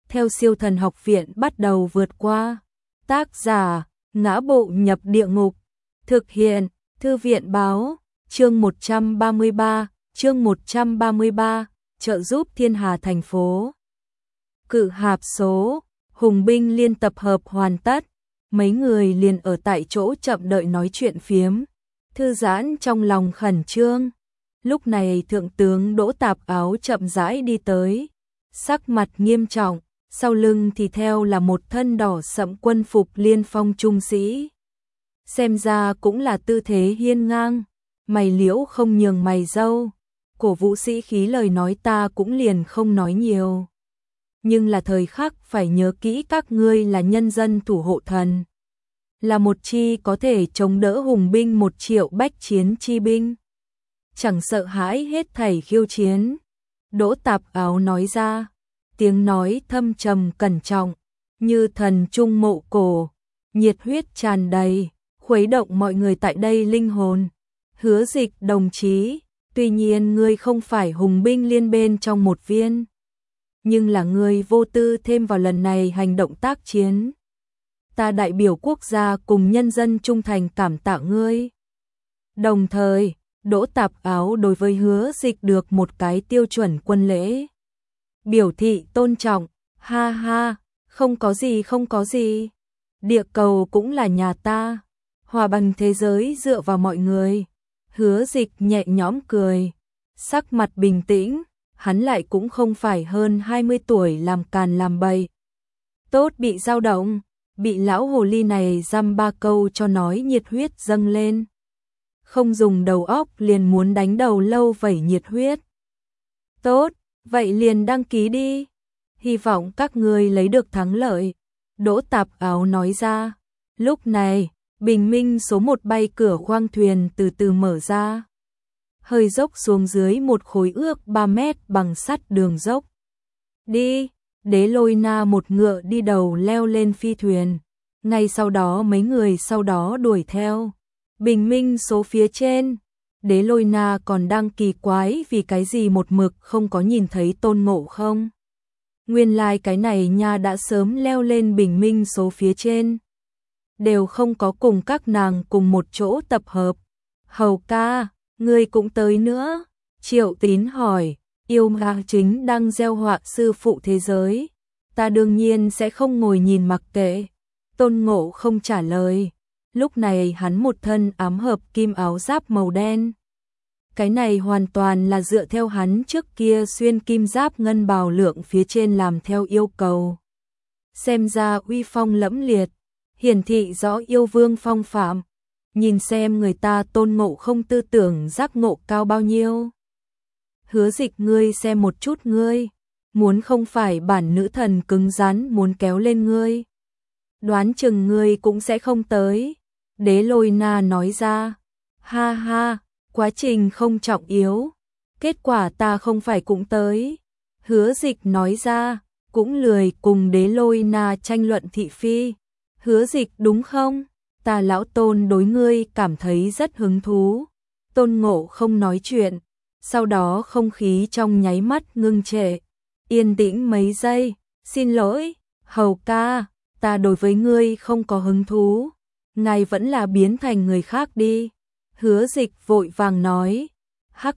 theo Siêu Thần Học Viện bắt đầu vượt qua. Tác giả: Ngã Bộ Nhập Địa Ngục. Thực hiện: Thư viện báo. Chương 133, trợ giúp Thiên Hà thành phố. Cự hạp số, hùng binh liên tập hợp hoàn tất, mấy người liền ở tại chỗ chậm đợi nói chuyện phiếm, thư giãn trong lòng khẩn trương. Lúc này thượng tướng Đỗ Tạp Áo chậm rãi đi tới, sắc mặt nghiêm trọng, sau lưng thì theo là một thân đỏ sẫm quân phục liên phong trung sĩ. Xem ra cũng là tư thế hiên ngang, mày liễu không nhường mày râu, cổ vũ sĩ khí lời nói ta cũng liền không nói nhiều. Nhưng là thời khắc phải nhớ kỹ các ngươi là nhân dân thủ hộ thần, là một chi có thể chống đỡ hùng binh 1 triệu bách chiến chi binh, chẳng sợ hãi hết thảy khiêu chiến. Đỗ Tạp Áo nói ra, tiếng nói thâm trầm cẩn trọng, như thần trung mộ cổ, nhiệt huyết tràn đầy, khuấy động mọi người tại đây linh hồn. Hứa Dịch đồng chí, tuy nhiên ngươi không phải hùng binh liên bên trong một viên, nhưng là ngươi vô tư thêm vào lần này hành động tác chiến. Ta đại biểu quốc gia cùng nhân dân trung thành cảm tạ ngươi. Đồng thời, Đỗ Tạp Áo đối với Hứa Dịch được một cái tiêu chuẩn quân lễ, biểu thị tôn trọng. Ha ha, không có gì. Địa cầu cũng là nhà ta, hòa bình thế giới dựa vào mọi người. Hứa Dịch nhẹ nhõm cười, sắc mặt bình tĩnh, hắn lại cũng không phải hơn 20 tuổi làm càn làm bậy. Tốt bị dao động, bị lão hồ ly này dăm ba câu cho nói nhiệt huyết dâng lên. Không dùng đầu óc liền muốn đánh đầu lâu vẩy nhiệt huyết. Tốt, vậy liền đăng ký đi. Hy vọng các ngươi lấy được thắng lợi. Đỗ Tạp Áo nói ra. Lúc này, bình minh số 1 bay cửa khoang thuyền từ từ mở ra. Hơi dốc xuống dưới một khối ước 3 mét bằng sắt đường dốc. Đi, Đế Lôi Na một ngựa đi đầu leo lên phi thuyền. Ngay sau đó mấy người sau đó đuổi theo. Bình minh số phía trên, Đế Lôi Na còn đang kỳ quái vì cái gì một mực không có nhìn thấy Tôn Ngộ Không. Nguyên lai cái này nha đã sớm leo lên bình minh số phía trên. Đều không có cùng các nàng cùng một chỗ tập hợp. Hầu ca, ngươi cũng tới nữa. Triệu Tín hỏi, yêu ma chính đang gieo họa sư phụ thế giới. Ta đương nhiên sẽ không ngồi nhìn mặc kệ. Tôn Ngộ Không trả lời. Lúc này hắn một thân ám hợp kim áo giáp màu đen. Cái này hoàn toàn là dựa theo hắn trước kia xuyên kim giáp ngân bào lượng phía trên làm theo yêu cầu. Xem ra uy phong lẫm liệt, hiển thị rõ yêu vương phong phạm. Nhìn xem người ta Tôn Ngộ Không tư tưởng giác ngộ cao bao nhiêu. Hứa Dịch ngươi xem một chút ngươi, muốn không phải bản nữ thần cứng rắn muốn kéo lên ngươi, đoán chừng ngươi cũng sẽ không tới. Đế Lôi Na nói ra. Ha ha, quá trình không trọng yếu, kết quả ta không phải cũng tới. Hứa Dịch nói ra, cũng lười cùng Đế Lôi Na tranh luận thị phi. Hứa Dịch đúng không? Ta lão Tôn đối ngươi cảm thấy rất hứng thú. Tôn Ngộ Không nói chuyện, sau đó không khí trong nháy mắt ngưng trệ, yên tĩnh mấy giây. Xin lỗi, hầu ca, ta đối với ngươi không có hứng thú. Ngài vẫn là biến thành người khác đi. Hứa Dịch vội vàng nói. Hắc,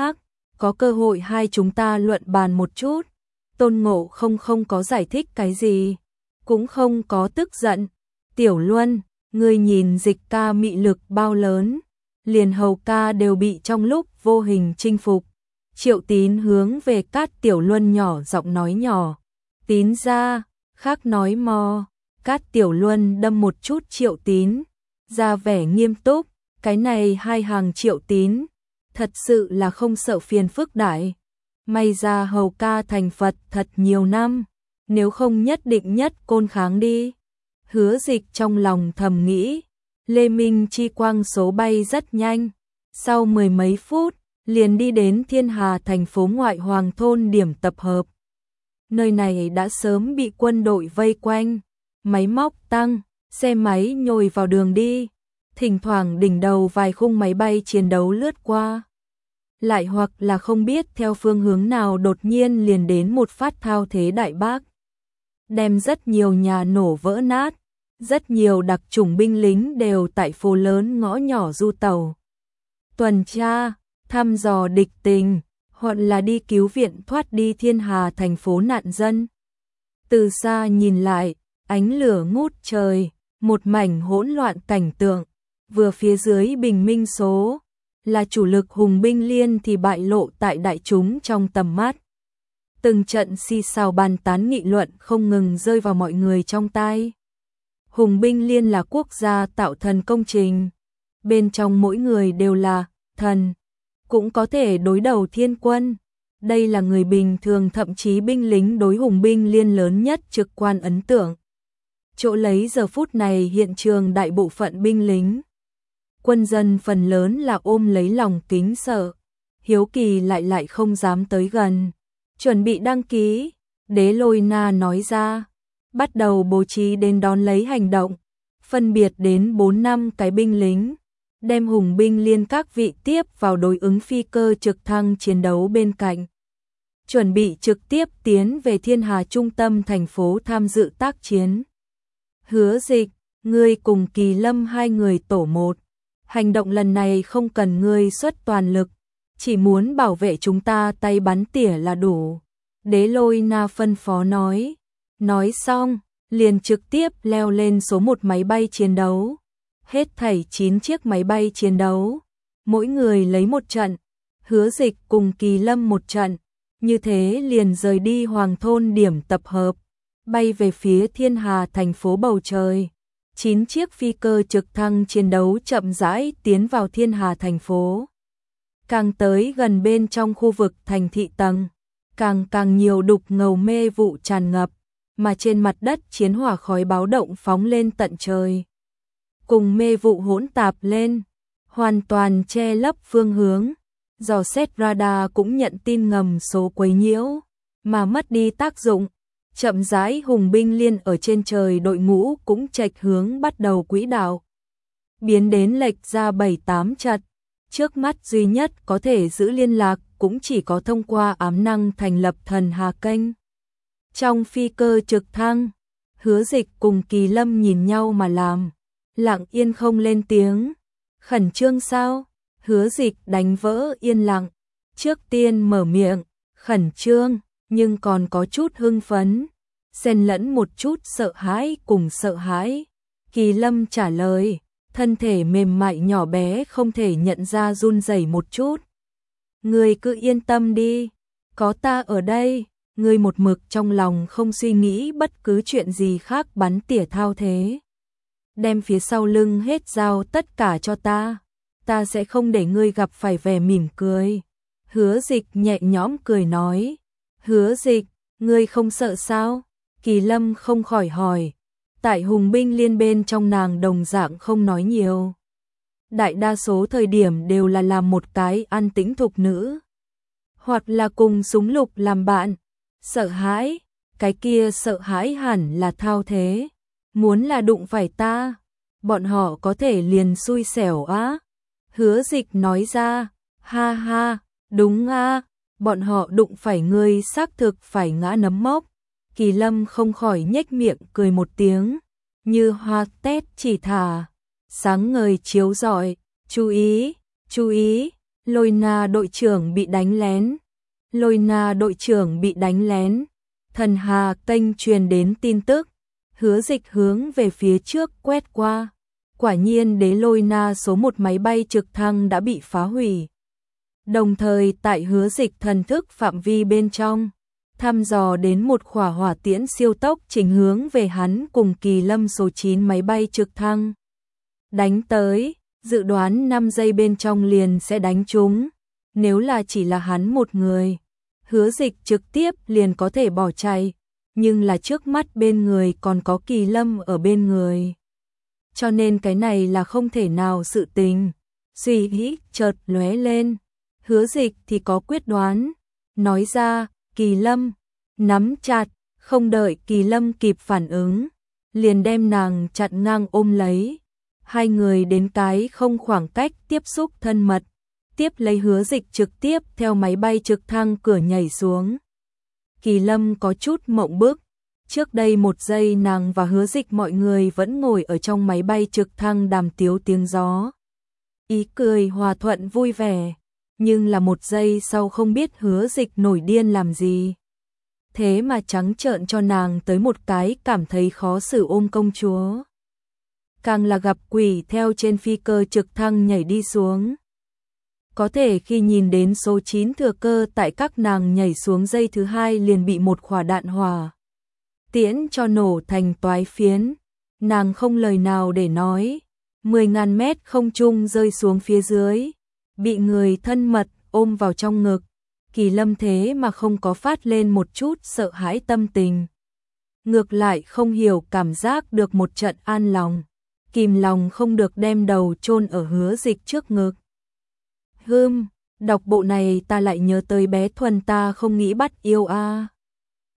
có cơ hội hai chúng ta luận bàn một chút. Tôn Ngộ không có giải thích cái gì, cũng không có tức giận. Tiểu Luân, ngươi nhìn Dịch ca mị lực bao lớn, liền hầu ca đều bị trong lúc vô hình chinh phục. Triệu Tín hướng về Cát Tiểu Luân nhỏ giọng nói nhỏ. Tín ra, khác nói mò. Cát Tiểu Luân đâm một chút Triệu Tín, ra vẻ nghiêm túc. Cái này hai hàng Triệu Tín, thật sự là không sợ phiền phức đại. May ra hầu ca thành Phật thật nhiều năm, nếu không nhất định nhất côn kháng đi. Hứa Dịch trong lòng thầm nghĩ. Lê Minh chi quang số bay rất nhanh, sau 10 mấy phút liền đi đến Thiên Hà thành phố ngoại Hoàng thôn điểm tập hợp. Nơi này đã sớm bị quân đội vây quanh, máy móc tăng, xe máy nhồi vào đường đi, thỉnh thoảng đỉnh đầu vài khung máy bay chiến đấu lướt qua. Lại hoặc là không biết theo phương hướng nào đột nhiên liền đến một phát thao thế đại bác. đem rất nhiều nhà nổ vỡ nát, rất nhiều đặc chủng binh lính đều tại phố lớn ngõ nhỏ du tàu. Tuần tra, thăm dò địch tình, hoặc là đi cứu viện thoát đi Thiên Hà thành phố nạn dân. Từ xa nhìn lại, ánh lửa ngút trời, một mảnh hỗn loạn cảnh tượng, vừa phía dưới bình minh số là chủ lực Hùng binh liên thì bại lộ tại đại chúng trong tầm mắt. Từng trận xì xào bàn tán nghị luận không ngừng rơi vào mọi người trong tai. Hùng binh liên là quốc gia tạo thần công trình, bên trong mỗi người đều là thần, cũng có thể đối đầu thiên quân. Đây là người bình thường, thậm chí binh lính đối Hùng binh liên lớn nhất trực quan ấn tượng. Chỗ lấy giờ phút này hiện trường đại bộ phận binh lính, quân dân phần lớn là ôm lấy lòng kính sợ, hiếu kỳ lại không dám tới gần. Chuẩn bị đăng ký, Đế Lôi Na nói ra, bắt đầu bố trí đến đón lấy hành động, phân biệt đến 4-5 cái binh lính, đem Hùng binh liên các vị tiếp vào đối ứng phi cơ trực thăng chiến đấu bên cạnh. Chuẩn bị trực tiếp tiến về Thiên Hà trung tâm thành phố tham dự tác chiến. Hứa Dịch, ngươi cùng Kỳ Lâm hai người tổ một. Hành động lần này không cần ngươi xuất toàn lực, chỉ muốn bảo vệ chúng ta tay bắn tỉa là đủ. Đế Lôi Na phân phó nói. Nói xong, liền trực tiếp leo lên số 1 máy bay chiến đấu. Hết thảy 9 chiếc máy bay chiến đấu, mỗi người lấy một trận, Hứa Dịch cùng Kỳ Lâm một trận, như thế liền rời đi Hoàng thôn điểm tập hợp, bay về phía Thiên Hà thành phố bầu trời. 9 chiếc phi cơ trực thăng chiến đấu chậm rãi tiến vào Thiên Hà thành phố. Càng tới gần bên trong khu vực thành thị tầng, càng nhiều đục ngầu mê vụ tràn ngập, mà trên mặt đất chiến hỏa khói báo động phóng lên tận trời. Cùng mê vụ hỗn tạp lên, hoàn toàn che lấp phương hướng. Dò xét radar cũng nhận tin ngầm số quấy nhiễu, mà mất đi tác dụng. Chậm rãi Hùng binh liên ở trên trời đội ngũ cũng chệch hướng bắt đầu quỹ đạo. Biến đến lệch ra 7-8 chật. Trước mắt duy nhất có thể giữ liên lạc cũng chỉ có thông qua ám năng thành lập thần hà kênh. Trong phi cơ trực thăng, Hứa Dịch cùng Kỳ Lâm nhìn nhau mà làm, lặng yên không lên tiếng. Khẩn trương sao? Hứa Dịch đánh vỡ yên lặng, trước tiên mở miệng, khẩn trương, nhưng còn có chút hưng phấn, xen lẫn một chút sợ hãi cùng sợ hãi. Kỳ Lâm trả lời, thân thể mềm mại nhỏ bé không thể nhận ra run rẩy một chút. Ngươi cứ yên tâm đi, có ta ở đây. Ngươi một mực trong lòng không suy nghĩ bất cứ chuyện gì khác, bắn tỉa thao thế. Đem phía sau lưng hết giao tất cả cho ta. Ta sẽ không để ngươi gặp phải vẻ mỉm cười. Hứa Dịch nhẹ nhõm cười nói. Hứa Dịch, ngươi không sợ sao? Kỳ Lâm không khỏi hỏi. Tại Hùng binh liên bên trong nàng đồng dạng không nói nhiều. Đại đa số thời điểm đều là làm một cái an tĩnh thục nữ, hoặc là cùng súng lục làm bạn. Sợ hãi, cái kia sợ hãi hẳn là thao thế. Muốn là đụng phải ta, bọn họ có thể liền xui xẻo á. Hứa Dịch nói ra, ha ha, đúng a, bọn họ đụng phải ngươi xác thực phải ngã nấm mốc. Kỳ Lâm không khỏi nhếch miệng cười một tiếng, như hoa tét chỉ thả, sáng ngời chiếu rọi. Chú ý, Lôi Na đội trưởng bị đánh lén. Lôi Na đội trưởng bị đánh lén. Thần Hà kênh truyền đến tin tức. Hứa Dịch hướng về phía trước quét qua. Quả nhiên Đế Lôi Na số 1 máy bay trực thăng đã bị phá hủy. Đồng thời tại Hứa Dịch thần thức phạm vi bên trong, thăm dò đến một khỏa hỏa tiễn siêu tốc chỉnh hướng về hắn cùng Kỳ Lâm số 9 máy bay trực thăng. Đánh tới, dự đoán 5 giây bên trong liền sẽ đánh trúng. Nếu là chỉ là hắn một người, Hứa Dịch trực tiếp liền có thể bỏ chạy, nhưng là trước mắt bên người còn có Kỳ Lâm ở bên người. Cho nên cái này là không thể nào sự tình. Suy nghĩ chợt lóe lên, Hứa Dịch thì có quyết đoán, nói ra, Kỳ Lâm, nắm chặt, không đợi Kỳ Lâm kịp phản ứng, liền đem nàng chặn ngang ôm lấy. Hai người đến cái không khoảng cách tiếp xúc thân mật, tiếp lấy Hứa Dịch trực tiếp theo máy bay trực thăng cửa nhảy xuống. Kỳ Lâm có chút mộng bức, Trước đây một giây nàng và Hứa Dịch mọi người vẫn ngồi ở trong máy bay trực thăng đàm tiếu tiếng gió. Ý cười hòa thuận vui vẻ, nhưng là một giây sau không biết Hứa Dịch nổi điên làm gì. Thế mà trắng trợn cho nàng tới một cái cảm thấy khó xử ôm công chúa. Càng là gặp quỷ theo trên phi cơ trực thăng nhảy đi xuống. Có thể khi nhìn đến số 9 thừa cơ tại các nàng nhảy xuống giây thứ 2 liền bị một quả đạn hỏa tiễn cho nổ thành toái phiến. Nàng không lời nào để nói, 10.000 mét không trung rơi xuống phía dưới, bị người thân mật ôm vào trong ngực. Kỳ Lâm thế mà không có phát lên một chút sợ hãi tâm tình. Ngược lại không hiểu cảm giác được một trận an lòng, kìm lòng không được đem đầu chôn ở Hứa Dịch trước ngực. Đọc bộ này ta lại nhớ tới bé Thuần ta không nghĩ bắt yêu a.